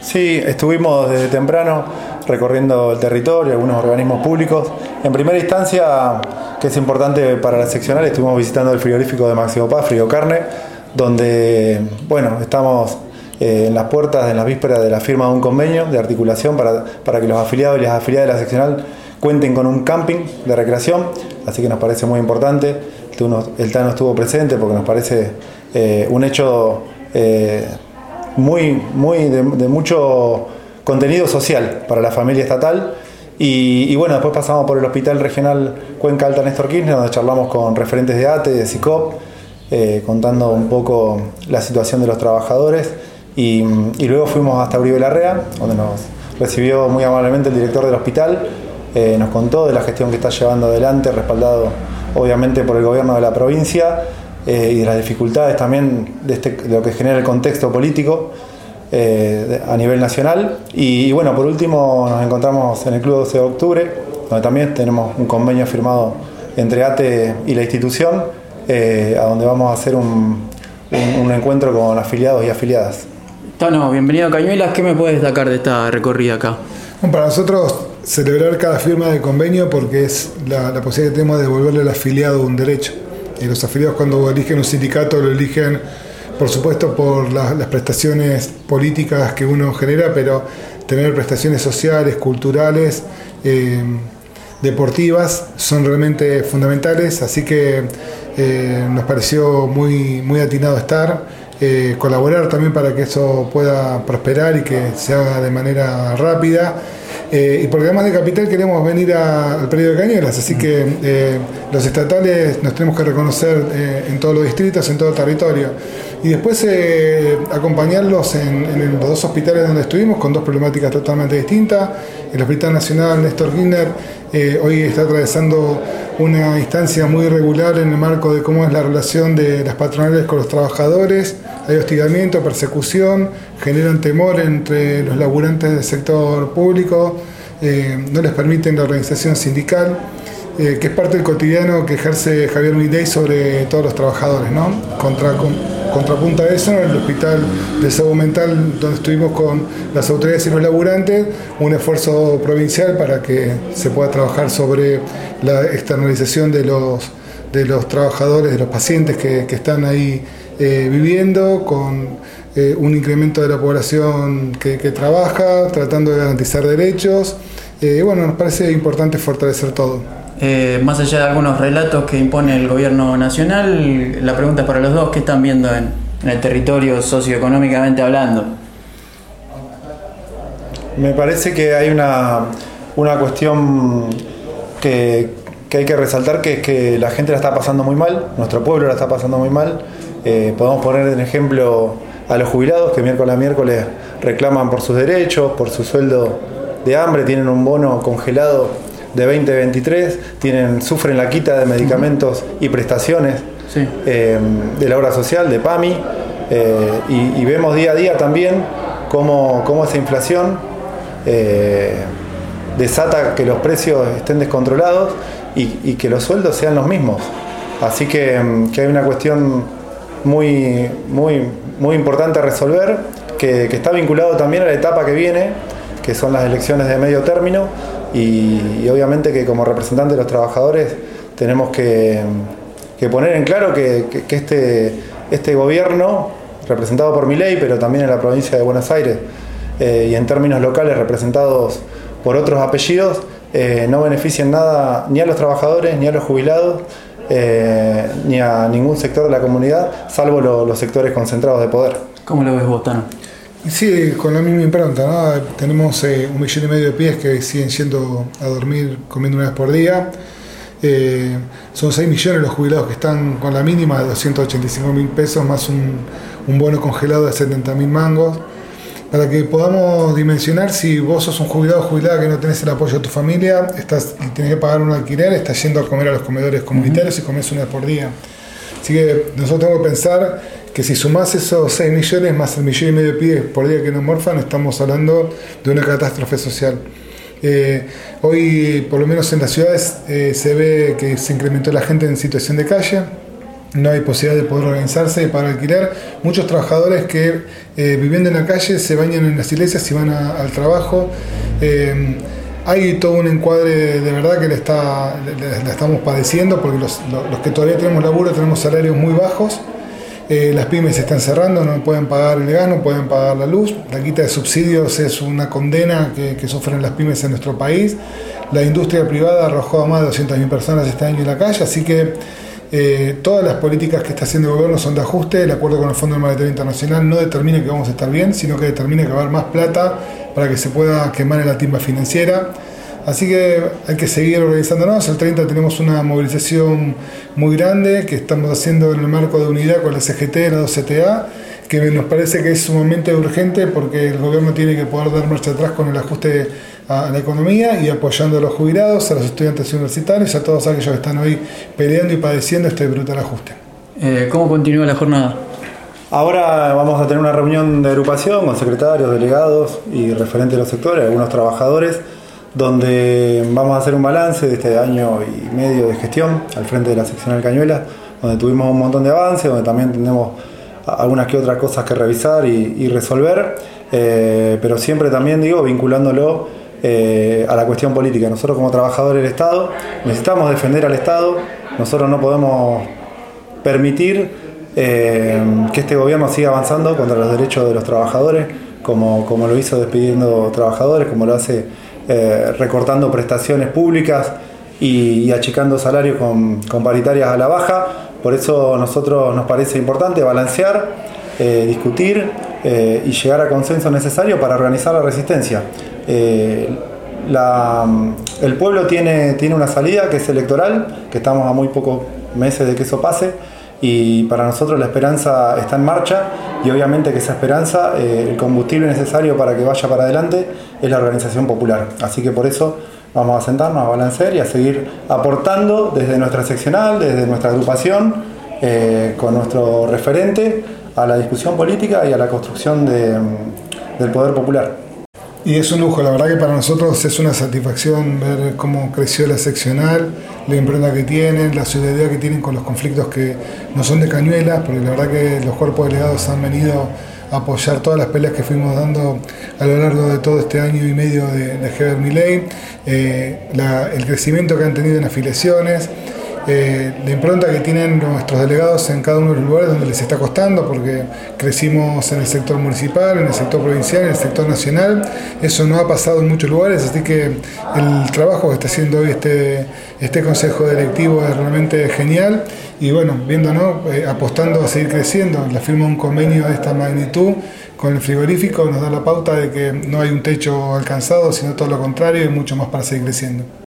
Sí, estuvimos desde temprano recorriendo el territorio, algunos organismos públicos. En primera instancia, que es importante para la seccional, estuvimos visitando el frigorífico de Máximo Paz, Frigocarne, donde, estamos en las puertas, en las vísperas de la firma de un convenio de articulación para que los afiliados y las afiliadas de la seccional cuenten con un camping de recreación, así que nos parece muy importante. El TANO estuvo presente porque nos parece un hecho de mucho contenido social para la familia estatal. Y después pasamos por el Hospital Regional Cuenca Alta Néstor Kirchner, donde charlamos con referentes de ATE, de SICOP, contando un poco la situación de los trabajadores. Y luego fuimos hasta Uribe Larrea, donde nos recibió muy amablemente el director del hospital. Nos contó de la gestión que está llevando adelante, respaldado obviamente por el gobierno de la provincia, y de las dificultades también de lo que genera el contexto político a nivel nacional. Y por último nos encontramos en el Club 12 de Octubre, donde también tenemos un convenio firmado entre ATE y la institución, a donde vamos a hacer un encuentro con afiliados y afiliadas. Tano, bienvenido a Cañuelas. ¿Qué me puedes destacar de esta recorrida acá? Bueno, para nosotros celebrar cada firma de convenio porque es la posibilidad que tenemos de devolverle al afiliado un derecho. Los afiliados cuando eligen un sindicato lo eligen por supuesto por las prestaciones políticas que uno genera, pero tener prestaciones sociales, culturales, deportivas son realmente fundamentales, así que nos pareció muy atinado estar, colaborar también para que eso pueda prosperar y que se haga de manera rápida. Y porque además de Capital queremos venir al predio de Cañuelas, así que los estatales nos tenemos que reconocer en todos los distritos, en todo el territorio. Y después acompañarlos en los dos hospitales donde estuvimos, con dos problemáticas totalmente distintas. El Hospital Nacional Néstor Kirchner hoy está atravesando una instancia muy irregular en el marco de cómo es la relación de las patronales con los trabajadores. Hay hostigamiento, persecución, generan temor entre los laburantes del sector público, no les permiten la organización sindical, que es parte del cotidiano que ejerce Javier Milei sobre todos los trabajadores, ¿no? Contrapunta a eso, en el Hospital de Salud Mental, donde estuvimos con las autoridades y los laburantes, un esfuerzo provincial para que se pueda trabajar sobre la externalización de los trabajadores, de los pacientes que están ahí viviendo, con un incremento de la población que trabaja, tratando de garantizar derechos. Nos parece importante fortalecer todo. Más allá de algunos relatos que impone el gobierno nacional, la pregunta es para los dos: ¿qué están viendo en el territorio socioeconómicamente hablando? Me parece que hay una cuestión que hay que resaltar, que es que la gente la está pasando muy mal, nuestro pueblo la está pasando muy mal. Podemos poner en ejemplo a los jubilados que miércoles a miércoles reclaman por sus derechos, por su sueldo de hambre, tienen un bono congelado de 2023, sufren la quita de medicamentos y prestaciones de la obra social, de PAMI, y vemos día a día también cómo esa inflación desata que los precios estén descontrolados y que los sueldos sean los mismos. Así que hay una cuestión muy importante a resolver, que está vinculado también a la etapa que viene, que son las elecciones de medio término, y obviamente que como representantes de los trabajadores tenemos que poner en claro que este gobierno, representado por Milei, pero también en la provincia de Buenos Aires, y en términos locales representados por otros apellidos, no benefician nada ni a los trabajadores ni a los jubilados, ni a ningún sector de la comunidad, salvo los sectores concentrados de poder. ¿Cómo lo ves vos, Tano? Sí, con la misma impronta, ¿no? Tenemos 1,5 millones de pibes que siguen yendo a dormir comiendo una vez por día. Son 6 millones los jubilados que están con la mínima de 285.000 pesos más un bono congelado de 70.000 mangos. Para que podamos dimensionar, si vos sos un jubilado o jubilada que no tenés el apoyo de tu familia y tenés que pagar un alquiler, estás yendo a comer a los comedores comunitarios y comés una vez por día. Así que nosotros tenemos que pensar que si sumás esos 6 millones más el 1,5 millones de pibes por día que nos morfan, estamos hablando de una catástrofe social. Hoy, por lo menos en las ciudades, se ve que se incrementó la gente en situación de calle. no hay posibilidad de poder organizarse y pagar alquiler. Muchos trabajadores que viviendo en la calle se bañan en las iglesias y van al trabajo. Hay todo un encuadre de verdad que la estamos padeciendo, porque los que todavía tenemos laburo tenemos salarios muy bajos. Las pymes se están cerrando, no pueden pagar el gas, no pueden pagar la luz. La quita de subsidios es una condena que sufren las pymes en nuestro país. La industria privada arrojó a más de 200.000 personas este año en la calle, así que todas las políticas que está haciendo el gobierno son de ajuste. El acuerdo con el Fondo Monetario Internacional no determina que vamos a estar bien, sino que determina que va a haber más plata para que se pueda quemar en la timba financiera. Así que hay que seguir organizándonos. El 30 tenemos una movilización muy grande que estamos haciendo en el marco de unidad con la CGT, la 2CTA, que nos parece que es sumamente urgente porque el gobierno tiene que poder dar marcha atrás con el ajuste a la economía y apoyando a los jubilados, a los estudiantes universitarios, a todos aquellos que están hoy peleando y padeciendo este brutal ajuste. ¿Cómo continúa la jornada? Ahora vamos a tener una reunión de agrupación con secretarios, delegados y referentes de los sectores, algunos trabajadores, donde vamos a hacer un balance de este año y medio de gestión al frente de la seccional Cañuelas, donde tuvimos un montón de avances, donde también tenemos algunas que otras cosas que revisar y resolver, pero siempre también vinculándolo a la cuestión política. Nosotros como trabajadores del Estado necesitamos defender al Estado. Nosotros no podemos permitir que este gobierno siga avanzando contra los derechos de los trabajadores, como lo hizo despidiendo trabajadores, como lo hace recortando prestaciones públicas y achicando salarios con paritarias a la baja. Por eso a nosotros nos parece importante balancear, discutir y llegar a consenso necesario para organizar la resistencia. El pueblo tiene una salida que es electoral, que estamos a muy pocos meses de que eso pase, y para nosotros la esperanza está en marcha, y obviamente que esa esperanza, el combustible necesario para que vaya para adelante es la organización popular. Así que por eso vamos a sentarnos, a balancear y a seguir aportando desde nuestra seccional, desde nuestra agrupación, con nuestro referente a la discusión política y a la construcción del poder popular. Y es un lujo, la verdad que para nosotros es una satisfacción ver cómo creció la seccional, la impronta que tienen, la solidaridad que tienen con los conflictos que no son de Cañuelas, porque la verdad que los cuerpos delegados han venido a apoyar todas las peleas que fuimos dando a lo largo de todo este año y medio de Heber Milei, el crecimiento que han tenido en afiliaciones, la impronta que tienen nuestros delegados en cada uno de los lugares donde les está costando, porque crecimos en el sector municipal, en el sector provincial, en el sector nacional. Eso no ha pasado en muchos lugares, así que el trabajo que está haciendo hoy este consejo directivo es realmente genial. Y bueno, viéndonos, apostando a seguir creciendo. La firma de un convenio de esta magnitud con el frigorífico nos da la pauta de que no hay un techo alcanzado, sino todo lo contrario, y mucho más para seguir creciendo.